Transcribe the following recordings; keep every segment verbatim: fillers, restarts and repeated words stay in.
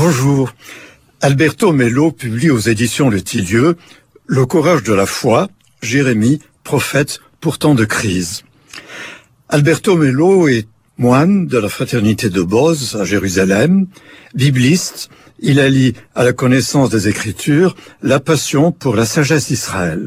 Bonjour. Alberto Mello publie aux éditions Le Tilleux « Le courage de la foi, Jérémie, prophète pour temps de crise ». Alberto Mello est moine de la fraternité de Boz à Jérusalem, bibliste. Il allie à la connaissance des Écritures la passion pour la sagesse d'Israël.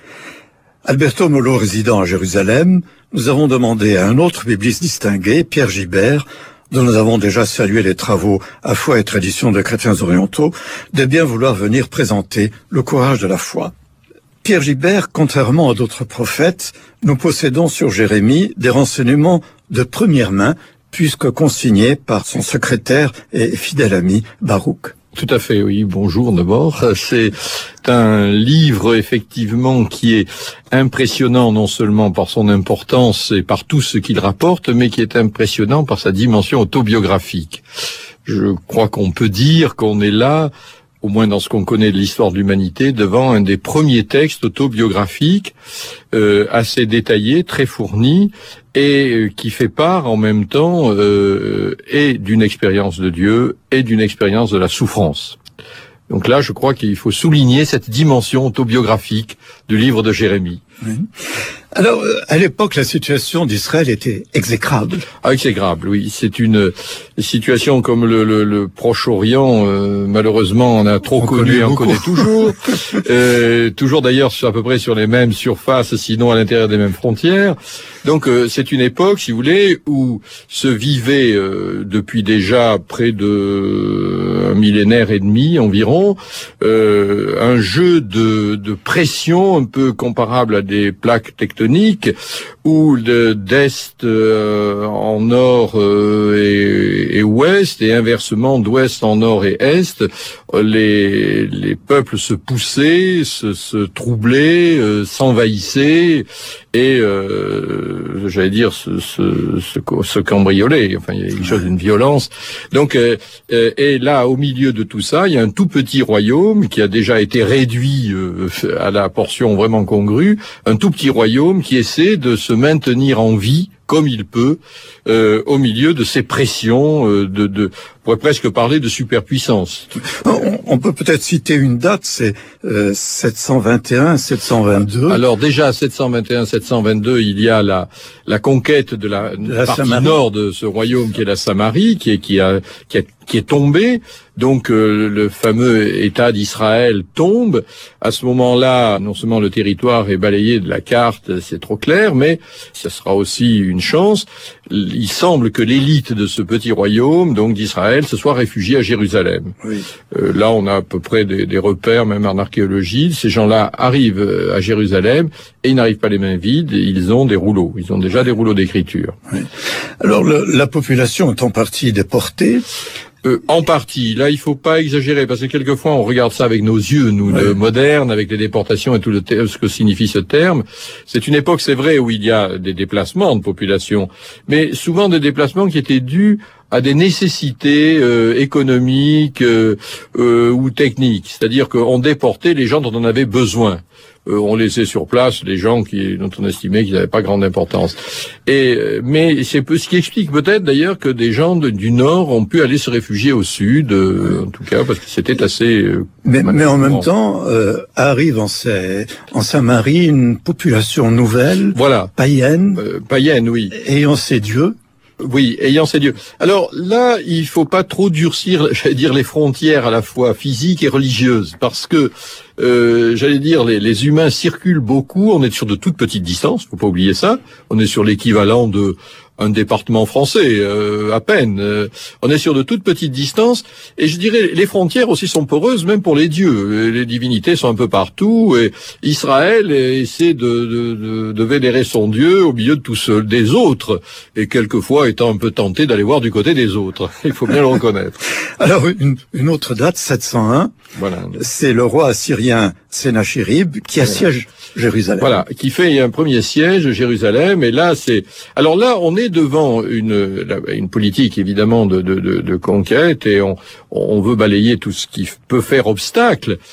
Alberto Mello résidant à Jérusalem, nous avons demandé à un autre bibliste distingué, Pierre Gibert, dont nous avons déjà salué les travaux à foi et tradition de chrétiens orientaux, de bien vouloir venir présenter le courage de la foi. Pierre Gibert, contrairement à d'autres prophètes, nous possédons sur Jérémie des renseignements de première main, puisque consignés par son secrétaire et fidèle ami Baruch. Tout à fait, oui. Bonjour d'abord. C'est un livre effectivement qui est impressionnant non seulement par son importance et par tout ce qu'il rapporte, mais qui est impressionnant par sa dimension autobiographique. Je crois qu'on peut dire qu'on est là, au moins dans ce qu'on connaît de l'histoire de l'humanité, devant un des premiers textes autobiographiques euh, assez détaillés, très fournis, et euh, qui fait part en même temps euh, et d'une expérience de Dieu et d'une expérience de la souffrance. Donc là, je crois qu'il faut souligner cette dimension autobiographique du livre de Jérémie. Oui. Alors, à l'époque, la situation d'Israël était exécrable. Ah, exécrable, oui. C'est une situation comme le, le, le Proche-Orient, euh, malheureusement, on a trop on connu et on connaît toujours. euh, toujours d'ailleurs à peu près sur les mêmes surfaces, sinon à l'intérieur des mêmes frontières. Donc, euh, c'est une époque, si vous voulez, où se vivait euh, depuis déjà près de un millénaire et demi environ, euh, un jeu de, de pression un peu comparable à des plaques tectoniques, où d'est euh, en nord euh, et, et ouest, et inversement d'ouest en nord et est, les, les peuples se poussaient, se, se troublaient, euh, s'envahissaient, et euh, j'allais dire se, se, se, se cambriolaient. Enfin, il y a quelque chose d'une violence. Donc, euh, euh, et là, au milieu de tout ça, il y a un tout petit royaume qui a déjà été réduit euh, à la portion vraiment congrue, un tout petit royaume qui essaie de se maintenir en vie comme il peut euh, au milieu de ces pressions, euh, de, de, on pourrait presque parler de superpuissance. On, on peut peut-être citer une date, c'est euh, sept cent vingt et un, sept cent vingt-deux. Alors déjà, sept cent vingt et un, sept cent vingt-deux, il y a la, la conquête de la, de la partie Samarie. Nord de ce royaume qui est la Samarie, qui est, qui a, qui a, qui est tombée. Donc euh, le fameux État d'Israël tombe. À ce moment-là, non seulement le territoire est balayé de la carte, c'est trop clair, mais ce sera aussi une chance. Il semble que l'élite de ce petit royaume, donc d'Israël, se soit réfugiée à Jérusalem. Oui. Euh, là, on a à peu près des, des repères, même en archéologie. Ces gens-là arrivent à Jérusalem et ils n'arrivent pas les mains vides. Ils ont des rouleaux. Ils ont déjà des rouleaux d'écriture. Oui. Alors, le, la population est en partie déportée. Euh, en partie. Là, il faut pas exagérer, parce que quelquefois, on regarde ça avec nos yeux, nous, ouais. le moderne, avec les déportations et tout le ter- ce que signifie ce terme. C'est une époque, c'est vrai, où il y a des déplacements de population, mais souvent des déplacements qui étaient dus à des nécessités euh, économiques euh, euh, ou techniques. C'est-à-dire qu'on déportait les gens dont on avait besoin. Euh, on laissait sur place les gens qui, dont on estimait qu'ils n'avaient pas grande importance. Et mais c'est ce qui explique peut-être d'ailleurs que des gens de, du Nord ont pu aller se réfugier au Sud, euh, en tout cas parce que c'était assez. Euh, mais, mais en même temps, euh, arrive en, ces, en Samarie une population nouvelle, voilà, païenne, euh, païenne, oui, ayant ses dieux. Oui, ayant ces dieux. Alors là, il faut pas trop durcir, j'allais dire, les frontières à la fois physiques et religieuses, parce que, euh, j'allais dire, les, les humains circulent beaucoup. On est sur de toutes petites distances, faut pas oublier ça. On est sur l'équivalent de un département français, euh, à peine. Euh, on est sur de toutes petites distances, et je dirais les frontières aussi sont poreuses, même pour les dieux. Les divinités sont un peu partout, et Israël essaie de, de, de, de vénérer son Dieu au milieu de tous ceux des autres, et quelquefois étant un peu tenté d'aller voir du côté des autres. Il faut bien le reconnaître. Alors, une, une autre date, sept cent un, voilà. C'est le roi assyrien Sénachérib qui assiège Jérusalem. Voilà, qui fait un premier siège de Jérusalem, et là, c'est... Alors là, on est devant une, une politique, évidemment, de, de, de, de conquête, et on, on veut balayer tout ce qui peut faire obstacle.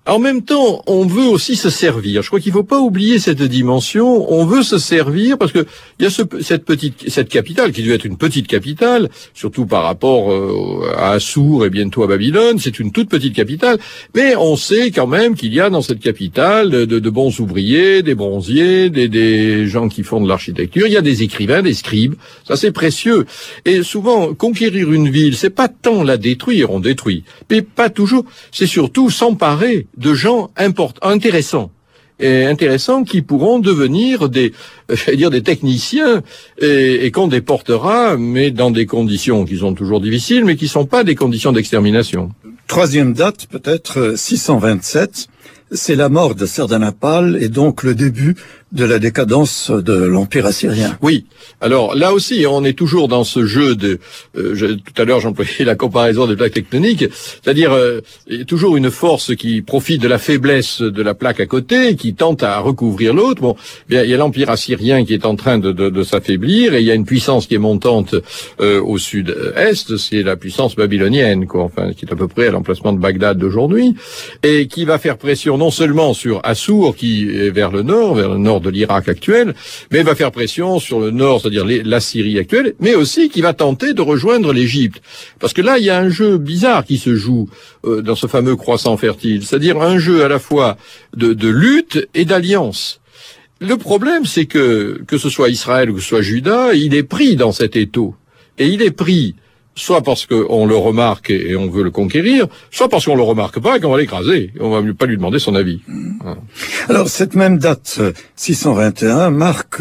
En même temps, on veut aussi se servir. Je crois qu'il ne faut pas oublier cette dimension. On veut se servir parce que il y a ce, cette petite, cette capitale qui doit être une petite capitale, surtout par rapport euh, à Assour et bientôt à Babylone. C'est une toute petite capitale, mais on sait quand même qu'il y a dans cette capitale de, de bons ouvriers, des bronziers, des, des gens qui font de l'architecture. Il y a des écrivains, des scribes. Ça, c'est précieux. Et souvent, conquérir une ville, c'est pas tant la détruire, on détruit, mais pas toujours. C'est surtout s'emparer de gens importants, intéressants, et intéressants qui pourront devenir des, j'allais dire des techniciens et, et qu'on déportera, mais dans des conditions qui sont toujours difficiles, mais qui sont pas des conditions d'extermination. Troisième date, peut-être six cent vingt-sept, c'est la mort de Sardanapale et donc le début de la décadence de l'Empire assyrien. Oui. Alors là aussi, on est toujours dans ce jeu de... Euh, je, tout à l'heure, j'employais la comparaison des plaques tectoniques, c'est-à-dire euh, il y a toujours une force qui profite de la faiblesse de la plaque à côté, qui tente à recouvrir l'autre. Bon, bien, il y a l'Empire assyrien qui est en train de, de, de s'affaiblir, et il y a une puissance qui est montante euh, au sud-est, c'est la puissance babylonienne, quoi, enfin, qui est à peu près à l'emplacement de Bagdad d'aujourd'hui, et qui va faire pression non seulement sur Assour, qui est vers le nord, vers le nord de l'Irak actuel, mais va faire pression sur le nord, c'est-à-dire la Syrie actuelle, mais aussi qui va tenter de rejoindre l'Égypte. Parce que là, il y a un jeu bizarre qui se joue euh, dans ce fameux croissant fertile, c'est-à-dire un jeu à la fois de, de lutte et d'alliance. Le problème, c'est que, que ce soit Israël ou que ce soit Juda, il est pris dans cet étau. Et il est pris soit parce qu'on le remarque et on veut le conquérir, soit parce qu'on le remarque pas et qu'on va l'écraser. On va pas lui demander son avis. Mmh. Voilà. Alors, cette même date, six cent vingt et un, marque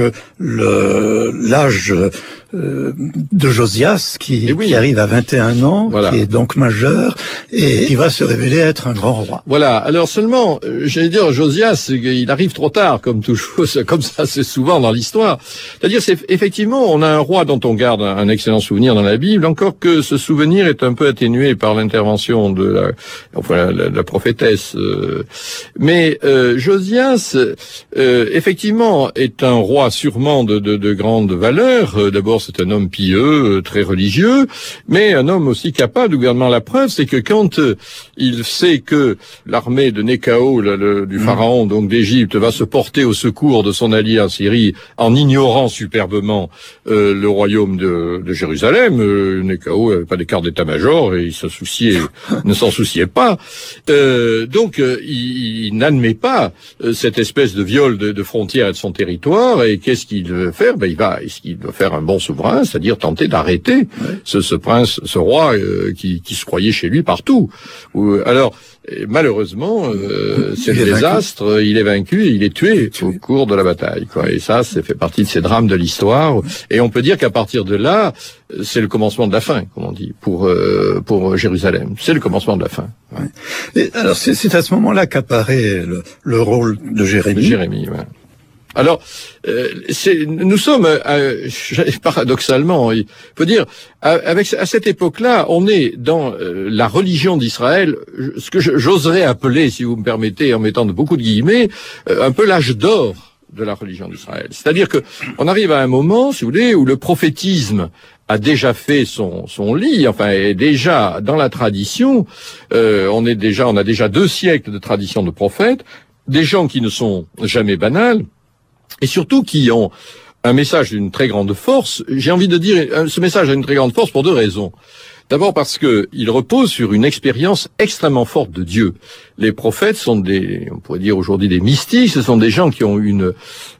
le, l'âge euh, de Josias, qui, oui. qui arrive à vingt et un ans, voilà. qui est donc majeur, et qui va se révéler être un grand roi. Voilà. Alors seulement, euh, j'allais dire, Josias, il arrive trop tard, comme toujours, comme ça c'est souvent dans l'histoire. C'est-à-dire, c'est effectivement, on a un roi dont on garde un, un excellent souvenir dans la Bible, encore que ce souvenir est un peu atténué par l'intervention de la, enfin, la, la prophétesse. Euh, mais euh, Josias, euh, effectivement, est un roi sûrement de, de, de grande valeur. Euh, d'abord, c'est un homme pieux, euh, très religieux, mais un homme aussi capable de gouvernement. La preuve, c'est que quand euh, il sait que l'armée de Néchao, le, le, du pharaon, donc d'Égypte, va se porter au secours de son allié en Syrie, en ignorant superbement euh, le royaume de, de Jérusalem, euh, Néchao n'avait pas d'écart d'état-major et il se souciait, ne s'en souciait pas. Euh, donc, euh, il, il n'admet pas euh, cette espèce de viol de, de frontières et de son territoire. Et qu'est-ce qu'il veut faire? Ben, il va, il doit faire un bon souverain, c'est-à-dire tenter d'arrêter ouais. ce, ce prince, ce roi euh, qui, qui se croyait chez lui partout. Ou, alors, et malheureusement, euh, c'est le désastre. Vaincu. Il est vaincu et il est tué, tué au cours de la bataille, quoi. Et ça, c'est fait partie de ces drames de l'histoire. Et on peut dire qu'à partir de là, c'est le commencement de la fin, comme on dit, pour euh, pour Jérusalem. C'est le commencement de la fin. Ouais. Et alors, c'est, c'est à ce moment-là qu'apparaît le, le rôle de Jérémie. De Jérémie, ouais. Alors, euh, c'est, nous sommes, euh, paradoxalement, il faut dire, avec à cette époque-là, on est dans euh, la religion d'Israël, ce que j'oserais appeler, si vous me permettez, en mettant de beaucoup de guillemets, euh, un peu l'âge d'or de la religion d'Israël. C'est-à-dire que on arrive à un moment, si vous voulez, où le prophétisme a déjà fait son, son lit, enfin est déjà dans la tradition. Euh, on est déjà, on a déjà deux siècles de tradition de prophètes, des gens qui ne sont jamais banals. Et surtout qui ont un message d'une très grande force. J'ai envie de dire, ce message a une très grande force pour deux raisons. D'abord parce que il repose sur une expérience extrêmement forte de Dieu. Les prophètes sont des, on pourrait dire aujourd'hui des mystiques, ce sont des gens qui ont une,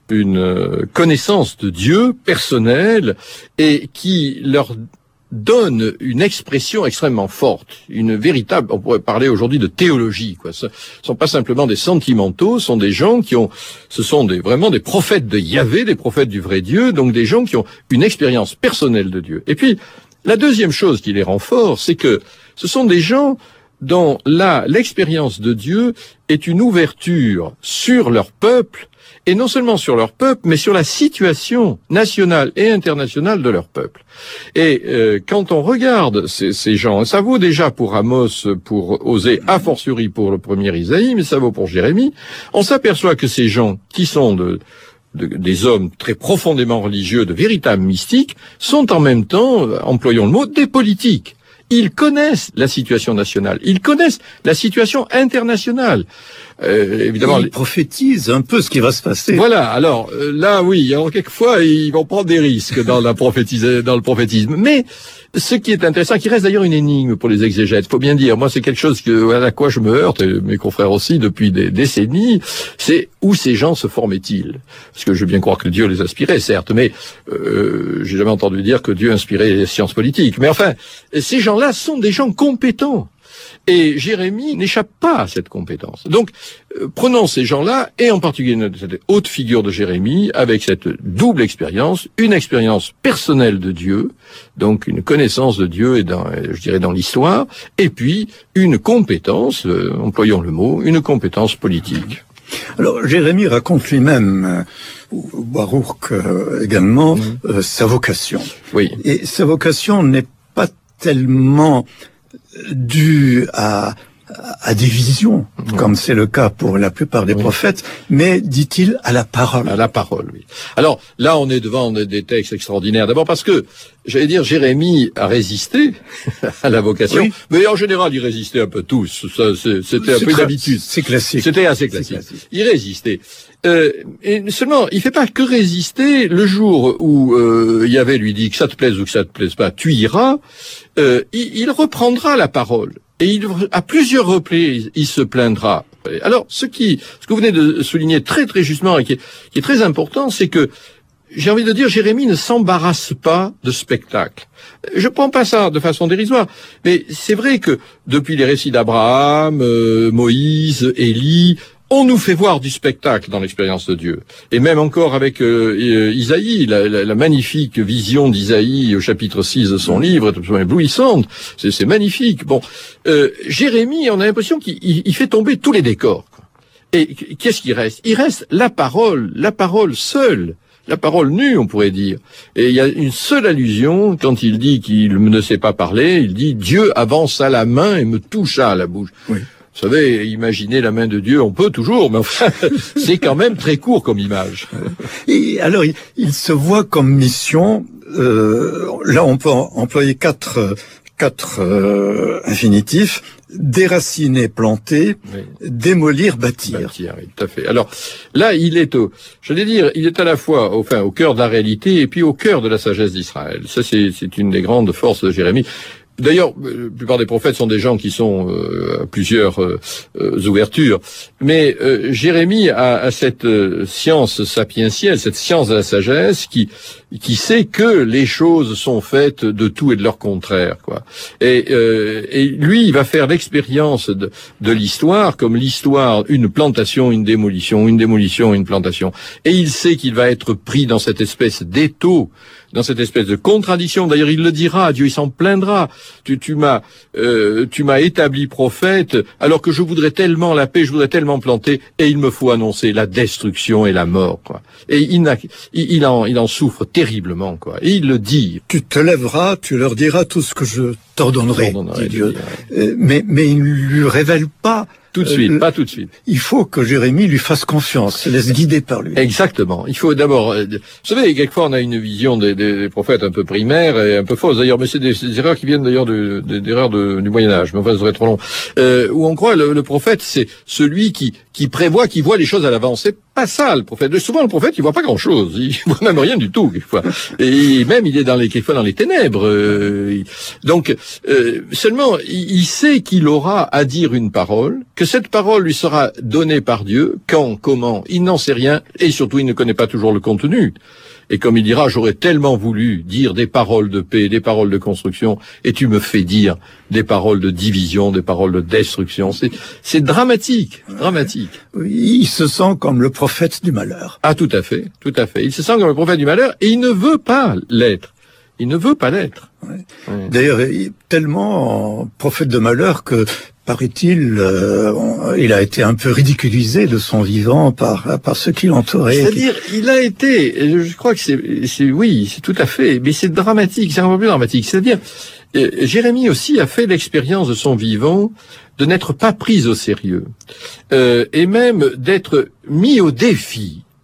une connaissance de Dieu personnelle et qui leur donne une expression extrêmement forte, une véritable, on pourrait parler aujourd'hui de théologie, quoi. Ce sont pas simplement des sentimentaux, ce sont des gens qui ont, ce sont des, vraiment des prophètes de Yahvé, des prophètes du vrai Dieu, donc des gens qui ont une expérience personnelle de Dieu. Et puis, la deuxième chose qui les rend forts, c'est que ce sont des gens dont là, l'expérience de Dieu est une ouverture sur leur peuple, et non seulement sur leur peuple, mais sur la situation nationale et internationale de leur peuple. Et euh, quand on regarde ces, ces gens, ça vaut déjà pour Amos, pour Osée, a fortiori pour le premier Isaïe, mais ça vaut pour Jérémie, on s'aperçoit que ces gens qui sont de, de, des hommes très profondément religieux, de véritables mystiques, sont en même temps, employons le mot, des politiques. ils connaissent la situation nationale, ils connaissent la situation internationale. Euh, évidemment, ils prophétisent un peu ce qui va se passer. Voilà. Alors euh, là, oui. Alors quelquefois, ils vont prendre des risques dans la prophétise, dans le prophétisme. Mais ce qui est intéressant, qui reste d'ailleurs une énigme pour les exégètes, faut bien dire. Moi, c'est quelque chose que, à quoi je me heurte, et mes confrères aussi depuis des décennies. C'est où ces gens se formaient-ils? Parce que je veux bien croire que Dieu les inspirait, certes, mais euh, j'ai jamais entendu dire que Dieu inspirait les sciences politiques. Mais enfin, ces gens-là sont des gens compétents. Et Jérémie n'échappe pas à cette compétence. Donc, euh, prenons ces gens-là, et en particulier cette haute figure de Jérémie, avec cette double expérience, une expérience personnelle de Dieu, donc une connaissance de Dieu, et dans, je dirais dans l'histoire, et puis une compétence, euh, employons le mot, une compétence politique. Alors, Jérémie raconte lui-même, euh, Baruch euh, également, mmh. euh, sa vocation. Oui. Et sa vocation n'est pas tellement dû à, à des visions, mmh. comme c'est le cas pour la plupart des oui. prophètes, mais, dit-il, à la parole. À la parole, oui. Alors, là, on est devant des textes extraordinaires. D'abord parce que, j'allais dire, Jérémie a résisté à la vocation, oui. mais en général, il résistait un peu tous. Ça, c'était un peu d'habitude. C'est classique. C'était assez classique. classique. Il résistait. Euh, et seulement, il fait pas que résister. Le jour où euh, Yahvé lui dit que ça te plaise ou que ça te plaise pas, tu iras, euh, il, il reprendra la parole. Et il, à plusieurs reprises, il se plaindra. Alors, ce qui, ce que vous venez de souligner très très justement et qui est, qui est très important, c'est que j'ai envie de dire, Jérémie ne s'embarrasse pas de spectacle. Je prends pas ça de façon dérisoire, mais c'est vrai que depuis les récits d'Abraham, euh, Moïse, Élie, on nous fait voir du spectacle dans l'expérience de Dieu. Et même encore avec euh, Isaïe, la, la, la magnifique vision d'Isaïe au chapitre six de son livre, est absolument éblouissante. C'est, c'est magnifique. Bon, euh, Jérémie, on a l'impression qu'il il fait tomber tous les décors. Et qu'est-ce qui reste? Il reste la parole, la parole seule. La parole nue, on pourrait dire. Et il y a une seule allusion, quand il dit qu'il ne sait pas parler, il dit « Dieu avança la main et me toucha à la bouche oui. ». Vous savez, imaginer la main de Dieu, on peut toujours, mais enfin, c'est quand même très court comme image. Et alors, il, il se voit comme mission, euh, là on peut employer quatre, quatre euh, infinitifs, déraciner, planter, oui. démolir, bâtir. Bâtir, oui, tout à fait. Alors, là, il est au, j'allais dire, il est à la fois, enfin, au cœur de la réalité et puis au cœur de la sagesse d'Israël. Ça, c'est, c'est une des grandes forces de Jérémie. D'ailleurs, la plupart des prophètes sont des gens qui sont euh, à plusieurs euh, euh, ouvertures. Mais euh, Jérémie a, a cette euh, science sapientielle, cette science de la sagesse qui qui sait que les choses sont faites de tout et de leur contraire, quoi. Et, euh, et lui, il va faire l'expérience de, de l'histoire comme l'histoire, une plantation, une démolition, une démolition, une plantation. Et il sait qu'il va être pris dans cette espèce d'étau, dans cette espèce de contradiction. D'ailleurs, il le dira, Dieu, il s'en plaindra. Tu, tu m'as, euh, tu m'as établi prophète, alors que je voudrais tellement la paix, je voudrais tellement planter, et il me faut annoncer la destruction et la mort, quoi. Et il, n'a, il, il en, il en souffre terriblement, quoi. Et il le dit. Tu te lèveras, tu leur diras tout ce que je t'ordonnerai, dit Dieu. Dire, ouais. euh, mais, mais il ne lui révèle pas. Tout de suite, euh, pas tout de suite. Il faut que Jérémie lui fasse confiance, se laisse guider par lui. Exactement. Il faut d'abord... Euh, vous savez, quelquefois on a une vision des, des, des prophètes un peu primaire et un peu fausse d'ailleurs, mais c'est des, des erreurs qui viennent d'ailleurs de, de, des erreurs de, du Moyen-Âge, mais enfin ça serait trop long. Euh, où on croit le, le prophète, c'est celui qui, qui prévoit, qui voit les choses à l'avance. C'est pas ça le prophète. Souvent le prophète, il voit pas grand-chose. Il voit même rien du tout, quelquefois. Et même il est dans les, quelquefois dans les ténèbres. Euh, donc, euh, seulement, il, il sait qu'il aura à dire une parole, que cette parole lui sera donnée par Dieu, quand, comment, il n'en sait rien, et surtout il ne connaît pas toujours le contenu. Et comme il dira, j'aurais tellement voulu dire des paroles de paix, des paroles de construction, et tu me fais dire des paroles de division, des paroles de destruction. C'est, c'est dramatique, dramatique. Oui, il se sent comme le prophète du malheur. Ah, tout à fait, tout à fait. Il se sent comme le prophète du malheur, et il ne veut pas l'être. Il ne veut pas l'être. Ouais. Ouais. D'ailleurs, il est tellement prophète de malheur que, paraît-il, euh, il a été un peu ridiculisé de son vivant par, par ceux qui l'entouraient. C'est-à-dire, il a été, je crois que c'est, c'est oui, c'est tout à fait, mais c'est dramatique, c'est un peu plus dramatique. C'est-à-dire, euh, Jérémie aussi a fait l'expérience de son vivant de n'être pas pris au sérieux, euh, et même d'être mis au défi.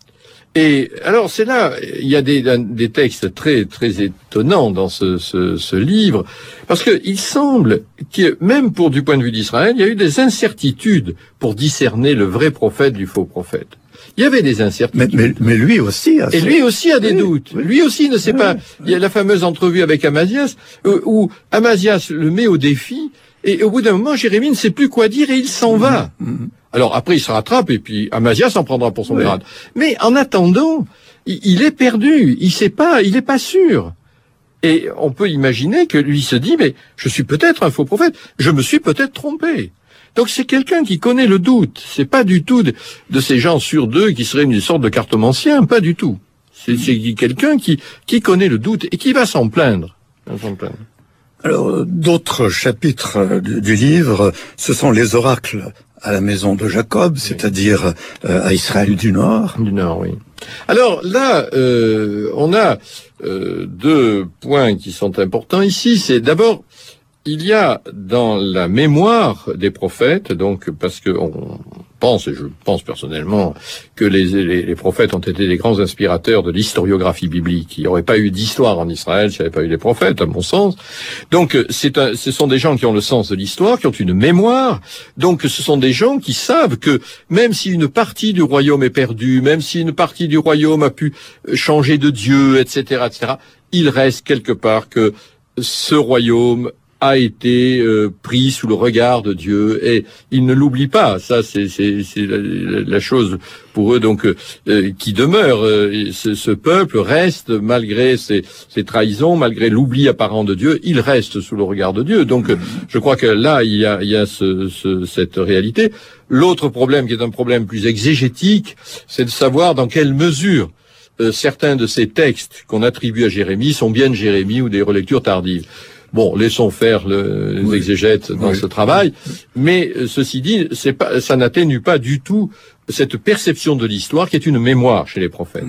Et alors c'est là, il y a des, des textes très très étonnants dans ce, ce, ce livre, parce que il semble que même pour du point de vue d'Israël, il y a eu des incertitudes pour discerner le vrai prophète du faux prophète. Il y avait des incertitudes. Mais, mais, mais lui aussi a Et lui aussi a des oui, doutes. Oui. Lui aussi ne sait oui. pas. Il y a la fameuse entrevue avec Amazias, où, où Amazias le met au défi, et au bout d'un moment, Jérémie ne sait plus quoi dire et il s'en mmh. va. Mmh. Alors après, il se rattrape et puis Amazias en prendra pour son oui. grade. Mais en attendant, il, il est perdu. Il sait pas, il est pas sûr. Et on peut imaginer que lui se dit, mais je suis peut-être un faux prophète. Je me suis peut-être trompé. Donc c'est quelqu'un qui connaît le doute. C'est pas du tout de, de ces gens sûrs d'eux qui seraient une sorte de cartomancien. Pas du tout. C'est, c'est quelqu'un qui, qui connaît le doute et qui va s'en plaindre. Va s'en plaindre. Alors, d'autres chapitres du, du livre, ce sont les oracles à la maison de Jacob, oui. c'est-à-dire euh, à Israël du Nord. Du Nord, oui. Alors là, euh, on a euh, deux points qui sont importants ici. C'est d'abord, il y a dans la mémoire des prophètes, donc parce que on pense, et je pense personnellement, que les, les, les prophètes ont été des grands inspirateurs de l'historiographie biblique. Il n'y aurait pas eu d'histoire en Israël s'il n'y avait pas eu des prophètes, à mon sens. Donc, c'est un, ce sont des gens qui ont le sens de l'histoire, qui ont une mémoire. Donc, ce sont des gens qui savent que même si une partie du royaume est perdue, même si une partie du royaume a pu changer de Dieu, et cetera, et cetera, il reste quelque part que ce royaume a été euh, pris sous le regard de Dieu et ils ne l'oublient pas. Ça, c'est, c'est, c'est la, la chose pour eux donc euh, qui demeure. Euh, ce, ce peuple reste malgré ses, ses trahisons, malgré l'oubli apparent de Dieu, il reste sous le regard de Dieu. Donc, je crois que là, il y a, il y a ce, ce, cette réalité. L'autre problème, qui est un problème plus exégétique, c'est de savoir dans quelle mesure euh, certains de ces textes qu'on attribue à Jérémie sont bien de Jérémie ou des relectures tardives. Bon, laissons faire le, les oui. exégètes dans oui. ce travail, mais euh, ceci dit, c'est pas, ça n'atténue pas du tout cette perception de l'histoire qui est une mémoire chez les prophètes.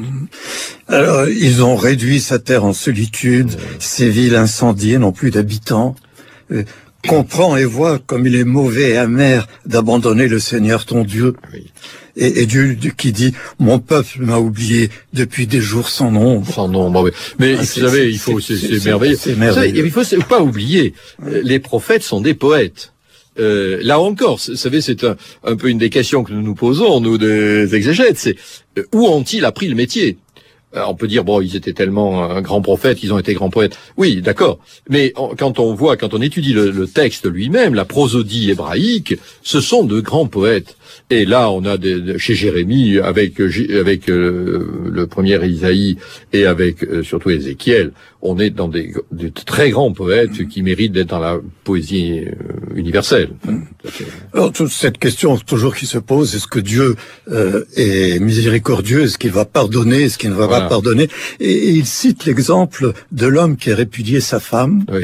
Alors, ils ont réduit sa terre en solitude, oui. ses villes incendiées n'ont plus d'habitants. Euh, comprends et vois comme il est mauvais et amer d'abandonner le Seigneur ton Dieu. Oui. Et, et Dieu qui dit « Mon peuple m'a oublié depuis des jours sans nombre. » Sans nombre, oui. Mais ah, vous savez, il faut, c'est, c'est, c'est merveilleux. C'est merveilleux. Savez, il faut pas oublier, les prophètes sont des poètes. Euh, là encore, vous savez, c'est un, un peu une des questions que nous nous posons, nous, des exégètes, c'est euh, où ont-ils appris le métier ? Alors on peut dire, bon, ils étaient tellement un grand prophète, ils ont été grands poètes. Oui, d'accord. Mais on, quand on voit, quand on étudie le, le texte lui-même, la prosodie hébraïque, ce sont de grands poètes. Et là, on a des, de, chez Jérémie, avec avec euh, le premier Isaïe et avec euh, surtout Ézéchiel, on est dans des, des très grands poètes mmh. qui méritent d'être dans la poésie euh, universelle. Enfin, mmh. Alors, toute cette question toujours qui se pose, est-ce que Dieu euh, est miséricordieux, est-ce qu'il va pardonner, est-ce qu'il ne va voilà. pas pardonner ? Et, et il cite l'exemple de l'homme qui a répudié sa femme. Oui.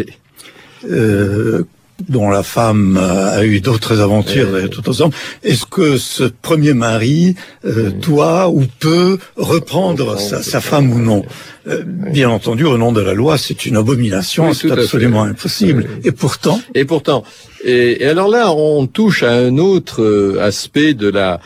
Euh, dont la femme a eu d'autres aventures euh, tout ensemble. Est-ce que ce premier mari euh, oui. doit ou peut reprendre oui, sa, sa femme ou non ? euh, oui. Bien entendu, au nom de la loi, c'est une abomination, oui, c'est absolument impossible. Oui. Et pourtant... Et pourtant... Et, et alors là, on touche à un autre euh, aspect de la,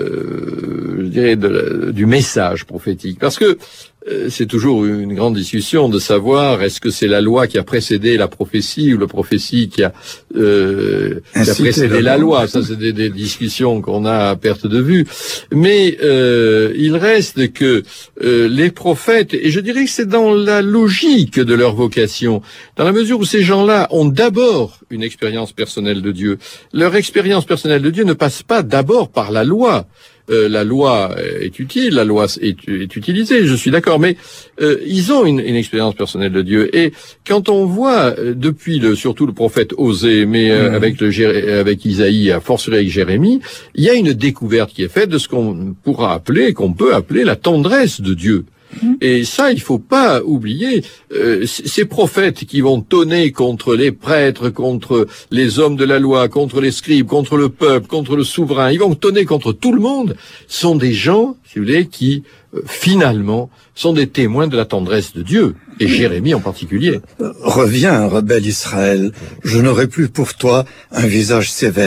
euh, je dirais, de la, du message prophétique, parce que euh, c'est toujours une grande discussion de savoir est-ce que c'est la loi qui a précédé la prophétie ou la prophétie qui a, euh, qui a précédé la loi. Ça, c'est des, des discussions qu'on a à perte de vue. Mais euh, il reste que euh, les prophètes, et je dirais que c'est dans la logique de leur vocation, dans la mesure où ces gens-là ont d'abord une expérience personnelle de Dieu. Leur expérience personnelle de Dieu ne passe pas d'abord par la loi. Euh, la loi est utile, la loi est, est utilisée, je suis d'accord, mais euh, ils ont une, une expérience personnelle de Dieu. Et quand on voit, euh, depuis le, surtout le prophète Osée, mais euh, mmh. avec, le, avec Isaïe, à fortiori avec Jérémie, il y a une découverte qui est faite de ce qu'on pourra appeler, qu'on peut appeler la tendresse de Dieu. Et ça, il faut pas oublier, euh, ces prophètes qui vont tonner contre les prêtres, contre les hommes de la loi, contre les scribes, contre le peuple, contre le souverain, ils vont tonner contre tout le monde, sont des gens, si vous voulez, qui, euh, finalement, sont des témoins de la tendresse de Dieu, et Jérémie en particulier. Reviens, rebelle Israël, je n'aurai plus pour toi un visage sévère,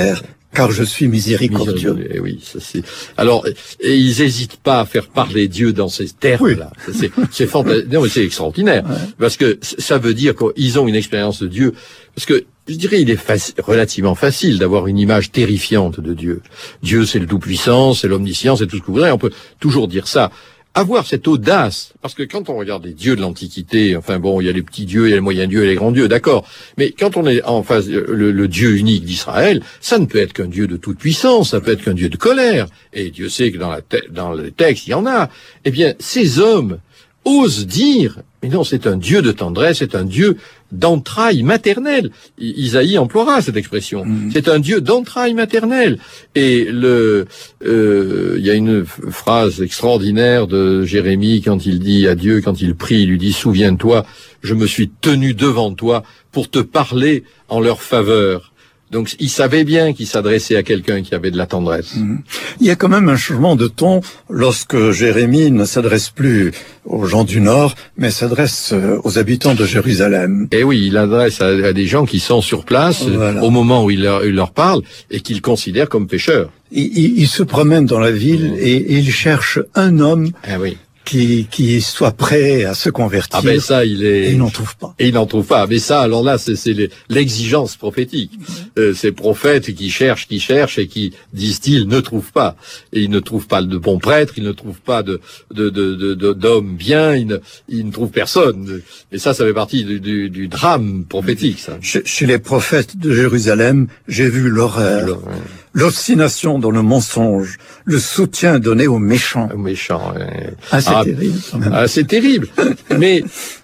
car je suis miséricordieux. miséricordieux. Et oui, ça c'est. Alors, et ils n'hésitent pas à faire parler Dieu dans ces termes-là. Oui. C'est, c'est fantastique. Non, mais c'est extraordinaire, ouais. Parce que ça veut dire qu'ils ont une expérience de Dieu. Parce que je dirais, il est faci- relativement facile d'avoir une image terrifiante de Dieu. Dieu, c'est le Tout-Puissant, c'est l'Omniscient, c'est tout ce que vous voudrez. On peut toujours dire ça. Avoir cette audace, parce que quand on regarde les dieux de l'Antiquité, enfin bon, il y a les petits dieux, il y a les moyens dieux et les grands dieux, d'accord, mais quand on est en face, le, le Dieu unique d'Israël, ça ne peut être qu'un Dieu de toute puissance, ça peut être qu'un Dieu de colère, et Dieu sait que dans, la te- dans le texte, il y en a. Eh bien, ces hommes osent dire, mais non, c'est un Dieu de tendresse, c'est un Dieu d'entrailles maternelles. Isaïe emploiera cette expression. Mmh. C'est un Dieu d'entrailles maternelles. Et le, euh, il y a une phrase extraordinaire de Jérémie quand il dit à Dieu, quand il prie, il lui dit, souviens-toi, je me suis tenu devant toi pour te parler en leur faveur. Donc, il savait bien qu'il s'adressait à quelqu'un qui avait de la tendresse. Mmh. Il y a quand même un changement de ton lorsque Jérémie ne s'adresse plus aux gens du Nord, mais s'adresse aux habitants de Jérusalem. Et oui, il adresse à, à des gens qui sont sur place, voilà, au moment où il leur, il leur parle et qu'il considère comme pécheurs. Il, il, il se promène dans la ville mmh. et, et il cherche un homme. Ah oui. Qui, qui soit prêt à se convertir. Ah ben ça, il est. Et il n'en trouve pas. Et il n'en trouve pas. Mais ça, alors là, c'est, c'est les, l'exigence prophétique. Euh, ces prophètes qui cherchent, qui cherchent et qui, disent-ils, ne trouvent pas. Et ils ne trouvent pas de bons prêtres, ils ne trouvent pas de, de, de, de, de d'hommes bien, ils ne, ils ne trouvent personne. Et ça, ça fait partie du, du, du drame prophétique, ça. Chez, chez les prophètes de Jérusalem, j'ai vu l'horreur. Le, ouais. L'obstination dans le mensonge, le soutien donné aux méchants. Aux méchants, ouais. Ah, c'est ah, terrible. Quand même. Ah, c'est terrible. Mais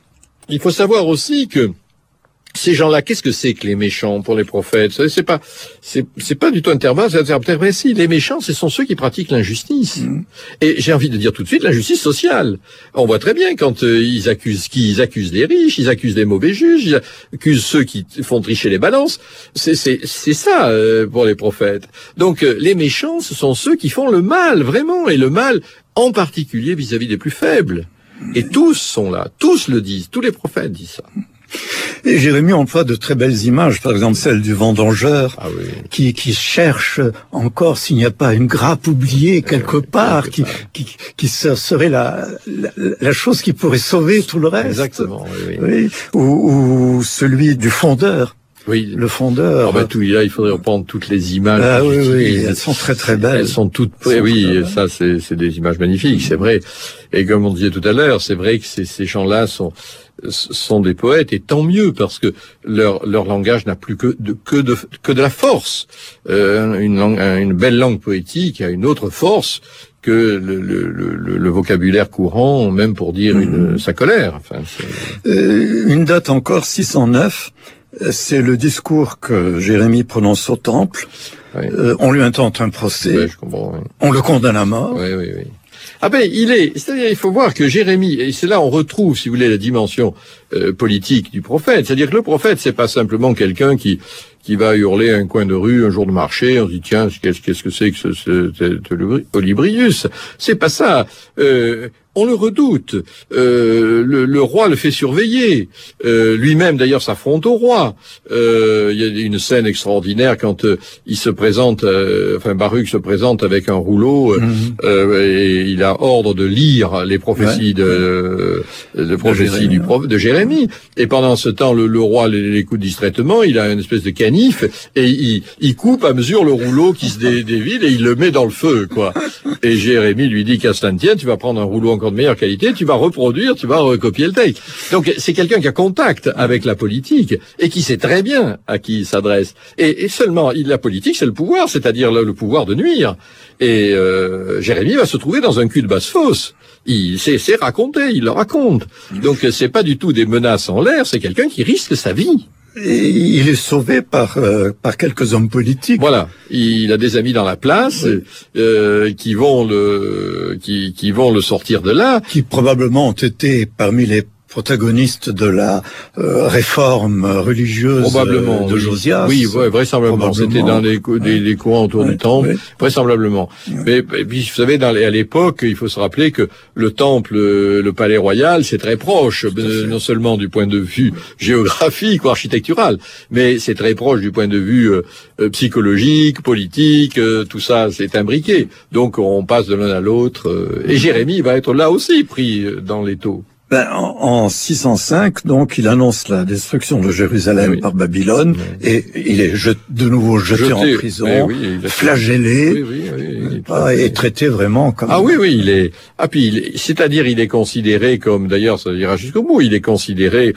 il faut savoir aussi que ces gens-là, qu'est-ce que c'est que les méchants pour les prophètes? C'est pas, c'est, c'est pas du tout un terme, c'est un terme très précis. Les méchants, ce sont ceux qui pratiquent l'injustice. Mmh. Et j'ai envie de dire tout de suite l'injustice sociale. On voit très bien quand euh, ils accusent qui, ils accusent les riches, ils accusent les mauvais juges, ils accusent ceux qui font tricher les balances. C'est, c'est, c'est ça euh, pour les prophètes. Donc euh, les méchants, ce sont ceux qui font le mal vraiment, et le mal en particulier vis-à-vis des plus faibles. Et tous sont là, tous le disent, tous les prophètes disent ça. Et Jérémie emploie de très belles images, par exemple celle du vendangeur, ah oui. qui, qui cherche encore s'il n'y a pas une grappe oubliée quelque part, quelque qui, part. qui, qui, qui serait la, la, la chose qui pourrait sauver tout le reste. Exactement, oui. oui. oui. Ou, ou celui du fondeur. Oui, le fondeur. Oh ben tout, là, il faudrait reprendre toutes les images. Ah oui, oui, elles sont très très belles. Elles sont toutes, elles sont oui, ça c'est, c'est des images magnifiques, c'est vrai. Et comme on disait tout à l'heure, c'est vrai que ces, ces gens-là sont sont des poètes, et tant mieux, parce que leur leur langage n'a plus que de que de que de la force. Euh, une langue, une belle langue poétique a une autre force que le, le, le, le vocabulaire courant, même pour dire une, mmh. sa colère. Enfin, c'est... Euh, une date encore, six cent neuf. C'est le discours que Jérémie prononce au temple. Oui. Euh, on lui intente un procès. Oui, je comprends, oui. On le condamne à mort. Oui, oui, oui. Ah ben, il est, c'est-à-dire, il faut voir que Jérémie, et c'est là on retrouve, si vous voulez, la dimension euh, politique du prophète. C'est-à-dire que le prophète, c'est pas simplement quelqu'un qui qui va hurler à un coin de rue un jour de marché, on se dit tiens, qu'est-ce, qu'est-ce que c'est que ce, ce, ce Olybrius? C'est pas ça. Euh, on le redoute. Euh, le, le roi le fait surveiller. Euh, lui-même, d'ailleurs, s'affronte au roi. Euh, il y a une scène extraordinaire quand euh, il se présente, euh, enfin Baruch se présente avec un rouleau euh, mmh. euh, et il a ordre de lire les prophéties ouais. de, euh, de prophéties du prophète de Jérémie. Et pendant ce temps, le, le roi l'écoute distraitement. Il a une espèce de canif et il, il coupe à mesure le rouleau qui se dé, dévile et il le met dans le feu, quoi. Et Jérémie lui dit qu'à cela ne tienne, tu vas prendre un rouleau encore de meilleure qualité, tu vas reproduire, tu vas recopier le texte. Donc c'est quelqu'un qui a contact avec la politique et qui sait très bien à qui il s'adresse. Et, et seulement, il, la politique, c'est le pouvoir, c'est-à-dire le, le pouvoir de nuire. Et euh, Jérémie va se trouver dans un cul de basse-fosse. Il c'est, c'est raconté, il le raconte. Donc c'est pas du tout des menaces en l'air, c'est quelqu'un qui risque sa vie. Et il est sauvé par euh, par quelques hommes politiques. Voilà, il a des amis dans la place oui. euh, qui vont le qui qui vont le sortir de là, qui probablement ont été parmi les protagoniste de la euh, réforme religieuse probablement, de oui. Josias. Oui, ouais, vraisemblablement. C'était dans les, co- des, les courants autour oui, du temple, oui. vraisemblablement. Oui. Mais et puis, vous savez, dans les, à l'époque, il faut se rappeler que le temple, le palais royal, c'est très proche, euh, non seulement du point de vue géographique ou architectural, mais c'est très proche du point de vue euh, psychologique, politique, euh, tout ça, c'est imbriqué. Donc, on passe de l'un à l'autre. Euh, et Jérémie va être là aussi pris dans l'étau. Ben, en, en six cent cinq, donc, il annonce la destruction de Jérusalem oui. par Babylone, oui. et il est je, de nouveau jeté, jeté en prison, oui, flagellé, oui, oui, oui, ah, et traité vraiment comme... Ah oui, oui, il est... Ah puis, il est... c'est-à-dire, il est considéré comme, d'ailleurs, ça ira jusqu'au bout, il est considéré,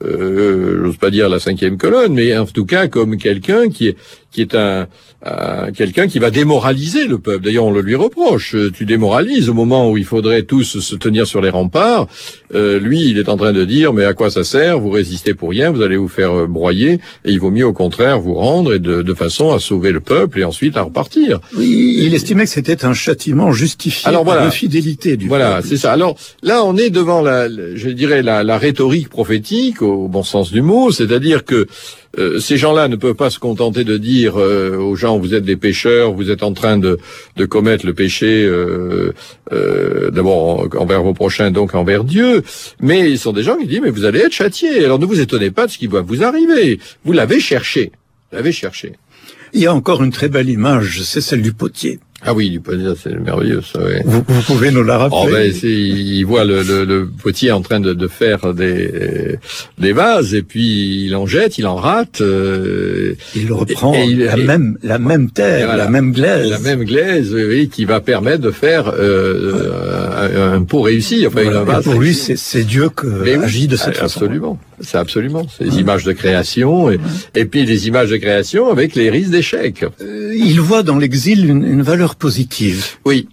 euh, j'ose pas dire la cinquième colonne, mais en tout cas comme quelqu'un qui est, qui est un... Euh, quelqu'un qui va démoraliser le peuple. D'ailleurs, on le lui reproche. Tu démoralises au moment où il faudrait tous se tenir sur les remparts. Euh, lui, il est en train de dire, mais à quoi ça sert? Vous résistez pour rien, vous allez vous faire euh, broyer, et il vaut mieux au contraire vous rendre et de, de façon à sauver le peuple et ensuite à repartir. Oui, il estimait que c'était un châtiment justifié Alors, voilà. par l'infidélité du voilà, peuple. Voilà, c'est ça. Alors là, on est devant la, je dirais la, la rhétorique prophétique au bon sens du mot, c'est-à-dire que Euh, ces gens-là ne peuvent pas se contenter de dire euh, aux gens vous êtes des pécheurs, vous êtes en train de, de commettre le péché euh, euh, d'abord en, envers vos prochains, donc envers Dieu, mais ils sont des gens qui disent mais vous allez être châtiés, alors ne vous étonnez pas de ce qui va vous arriver, vous l'avez cherché, vous l'avez cherché. Il y a encore une très belle image, c'est celle du potier. Ah oui, du potier, c'est merveilleux, ça, oui. Vous, vous pouvez nous la rappeler? Oh ben, c'est, il voit le, le, le potier en train de, de faire des, des vases, et puis il en jette, il en rate. Euh, il reprend et, et, la, et, même, la même terre, voilà, la même glaise. La même glaise, oui, qui va permettre de faire euh, un, un pot réussi. Enfin, voilà, une vase pour lui, c'est, c'est Dieu qui agit de cette absolument. façon. C'est absolument. C'est les hum. images de création, et, hum. et puis les images de création avec les risques d'échec. Euh, il voit dans l'exil une, une valeur positive. Oui.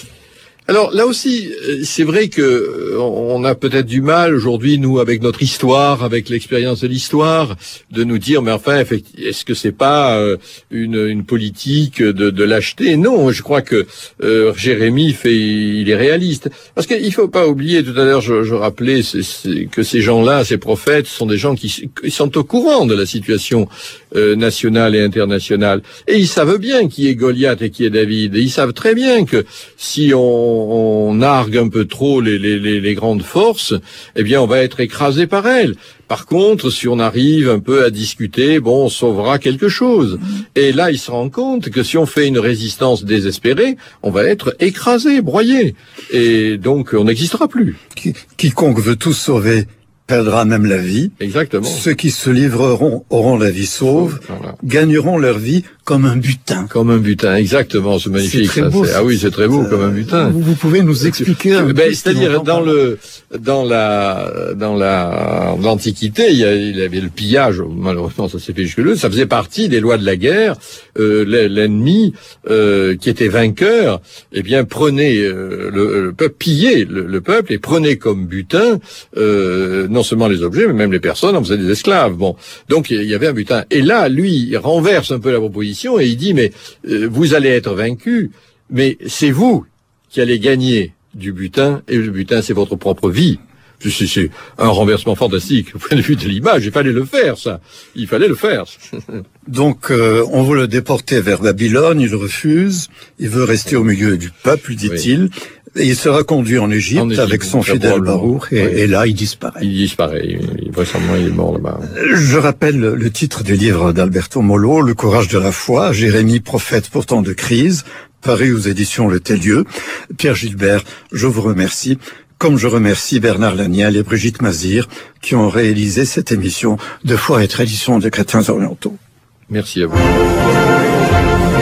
Alors là aussi, c'est vrai que on a peut-être du mal aujourd'hui, nous, avec notre histoire, avec l'expérience de l'histoire, de nous dire, mais enfin, est-ce que c'est pas une, une politique de, de lâcheté? Non, je crois que euh, Jérémie fait, il est réaliste, parce qu'il faut pas oublier. Tout à l'heure, je, je rappelais c'est, c'est, que ces gens-là, ces prophètes, sont des gens qui, qui sont au courant de la situation euh, nationale et internationale, et ils savent bien qui est Goliath et qui est David. Et ils savent très bien que si on on nargue un peu trop les, les, les, les grandes forces, eh bien, on va être écrasé par elles. Par contre, si on arrive un peu à discuter, bon, on sauvera quelque chose. Et là, il se rend compte que si on fait une résistance désespérée, on va être écrasé, broyé. Et donc, on n'existera plus. Quiconque veut tout sauver perdra même la vie. Exactement. Ceux qui se livreront auront la vie sauve, voilà. Gagneront leur vie comme un butin. Comme un butin, exactement, c'est magnifique. C'est très ça, beau, c'est... Ah oui, c'est très beau ça, comme un butin. Vous, vous pouvez nous expliquer un ben, peu c'est-à-dire dans le dans la dans la dans l'Antiquité, il y, a, il y avait le pillage. Malheureusement, ça s'est fait jusque-là. Ça faisait partie des lois de la guerre. Euh, l'ennemi euh, qui était vainqueur, eh bien prenait euh, le, le peuple, pillait le, le peuple et prenait comme butin euh, non seulement les objets, mais même les personnes, on faisait des esclaves. Bon, donc il y avait un butin. Et là, lui, il renverse un peu la proposition et il dit, mais euh, vous allez être vaincus, mais c'est vous qui allez gagner du butin, et le butin, c'est votre propre vie. C'est, c'est un renversement fantastique au point de vue de l'image. Il fallait le faire, ça. Il fallait le faire. Donc, euh, on veut le déporter vers Babylone, il refuse. Il veut rester au milieu du peuple, dit-il. Oui. Et il sera conduit en Égypte, en Égypte avec son fidèle Baruch, et, oui. et là, il disparaît. Il disparaît. Il, vraisemblablement, il est mort là-bas. Je rappelle le titre du livre d'Alberto Molo, Le courage de la foi, Jérémie, prophète pour temps de crise, paru aux éditions Le Télieu. Pierre Gilbert, je vous remercie. Comme je remercie Bernard Laniel et Brigitte Mazir qui ont réalisé cette émission de Foi et tradition de chrétiens orientaux. Merci à vous.